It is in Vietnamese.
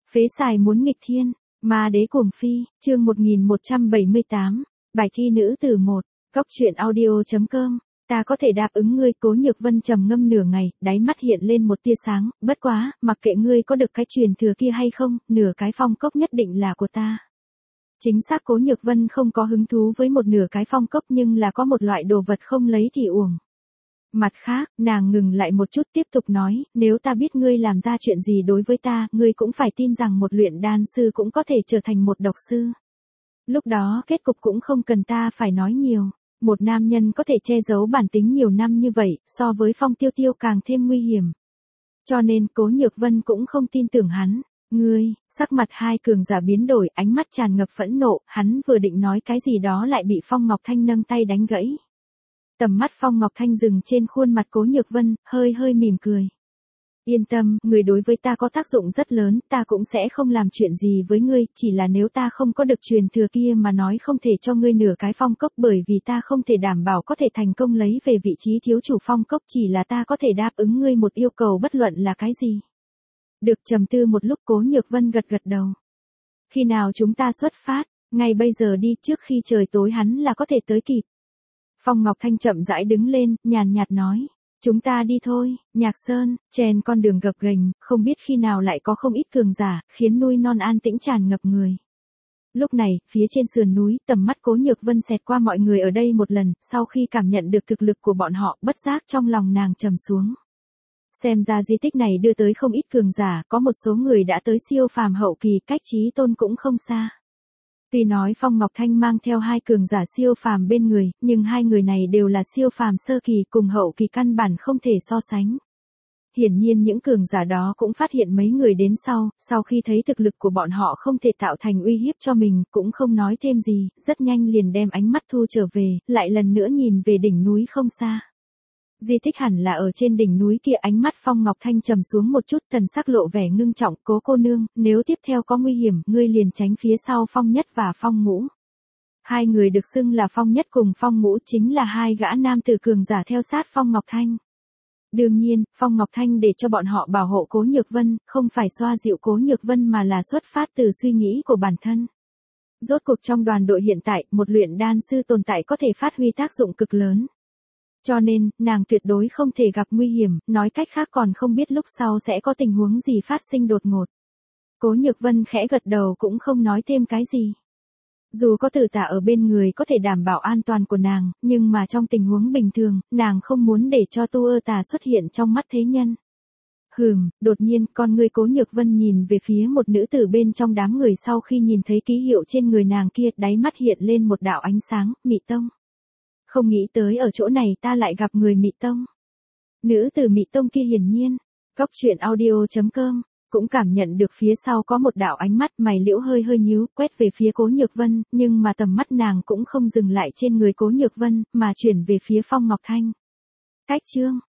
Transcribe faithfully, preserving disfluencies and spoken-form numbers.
Phế xài muốn nghịch thiên, ma đế cuồng phi, chương một nghìn một trăm bảy mươi tám, bài thi nữ tử một, góc truyện audio.com, ta có thể đáp ứng ngươi. Cố Nhược Vân trầm ngâm nửa ngày, đáy mắt hiện lên một tia sáng, bất quá, mặc kệ ngươi có được cái truyền thừa kia hay không, nửa cái phong cốc nhất định là của ta. Chính xác Cố Nhược Vân không có hứng thú với một nửa cái phong cốc nhưng là có một loại đồ vật không lấy thì uổng. Mặt khác, nàng ngừng lại một chút tiếp tục nói, nếu ta biết ngươi làm ra chuyện gì đối với ta, ngươi cũng phải tin rằng một luyện đan sư cũng có thể trở thành một độc sư. Lúc đó kết cục cũng không cần ta phải nói nhiều. Một nam nhân có thể che giấu bản tính nhiều năm như vậy, so với Phong Tiêu Tiêu càng thêm nguy hiểm. Cho nên Cố Nhược Vân cũng không tin tưởng hắn. Ngươi, sắc mặt hai cường giả biến đổi, ánh mắt tràn ngập phẫn nộ, hắn vừa định nói cái gì đó lại bị Phong Ngọc Thanh nâng tay đánh gãy. Tầm mắt Phong Ngọc Thanh dừng trên khuôn mặt Cố Nhược Vân, hơi hơi mỉm cười. Yên tâm, người đối với ta có tác dụng rất lớn, ta cũng sẽ không làm chuyện gì với ngươi, chỉ là nếu ta không có được truyền thừa kia mà nói không thể cho ngươi nửa cái phong cốc bởi vì ta không thể đảm bảo có thể thành công lấy về vị trí thiếu chủ phong cốc, chỉ là ta có thể đáp ứng ngươi một yêu cầu bất luận là cái gì. Được. Trầm tư một lúc Cố Nhược Vân gật gật đầu. Khi nào chúng ta xuất phát? Ngay bây giờ đi, trước khi trời tối hắn là có thể tới kịp. Phong Ngọc Thanh chậm rãi đứng lên, nhàn nhạt nói. Chúng ta đi thôi. Nhạc Sơn, trên con đường gập ghềnh, không biết khi nào lại có không ít cường giả, khiến núi non an tĩnh tràn ngập người. Lúc này, phía trên sườn núi, tầm mắt Cố Nhược Vân xẹt qua mọi người ở đây một lần, sau khi cảm nhận được thực lực của bọn họ, bất giác trong lòng nàng trầm xuống. Xem ra di tích này đưa tới không ít cường giả, có một số người đã tới siêu phàm hậu kỳ, cách chí tôn cũng không xa. Tuy nói Phong Ngọc Thanh mang theo hai cường giả siêu phàm bên người, nhưng hai người này đều là siêu phàm sơ kỳ, cùng hậu kỳ căn bản không thể so sánh. Hiển nhiên những cường giả đó cũng phát hiện mấy người đến sau, sau khi thấy thực lực của bọn họ không thể tạo thành uy hiếp cho mình, cũng không nói thêm gì, rất nhanh liền đem ánh mắt thu trở về, lại lần nữa nhìn về đỉnh núi không xa. Di tích hẳn là ở trên đỉnh núi kia. Ánh mắt Phong Ngọc Thanh trầm xuống một chút, thần sắc lộ vẻ ngưng trọng. Cố cô nương, nếu tiếp theo có nguy hiểm, ngươi liền tránh phía sau Phong Nhất và Phong Ngũ. Hai người được xưng là Phong Nhất cùng Phong Ngũ chính là hai gã nam tử cường giả theo sát Phong Ngọc Thanh. Đương nhiên, Phong Ngọc Thanh để cho bọn họ bảo hộ Cố Nhược Vân, không phải xoa dịu Cố Nhược Vân mà là xuất phát từ suy nghĩ của bản thân. Rốt cuộc trong đoàn đội hiện tại, một luyện đan sư tồn tại có thể phát huy tác dụng cực lớn. Cho nên, nàng tuyệt đối không thể gặp nguy hiểm, nói cách khác còn không biết lúc sau sẽ có tình huống gì phát sinh đột ngột. Cố Nhược Vân khẽ gật đầu cũng không nói thêm cái gì. Dù có tử tà ở bên người có thể đảm bảo an toàn của nàng, nhưng mà trong tình huống bình thường, nàng không muốn để cho tu ơ tà xuất hiện trong mắt thế nhân. Hừm, đột nhiên con ngươi Cố Nhược Vân nhìn về phía một nữ tử bên trong đám người, sau khi nhìn thấy ký hiệu trên người nàng kia, đáy mắt hiện lên một đạo ánh sáng. Mị Tông. Không nghĩ tới ở chỗ này ta lại gặp người Mị Tông. Nữ tử Mị Tông kia hiển nhiên, góc truyện audio.com, cũng cảm nhận được phía sau có một đạo ánh mắt, mày liễu hơi hơi nhíu, quét về phía Cố Nhược Vân, nhưng mà tầm mắt nàng cũng không dừng lại trên người Cố Nhược Vân, mà chuyển về phía Phong Ngọc Thanh. Cách chương.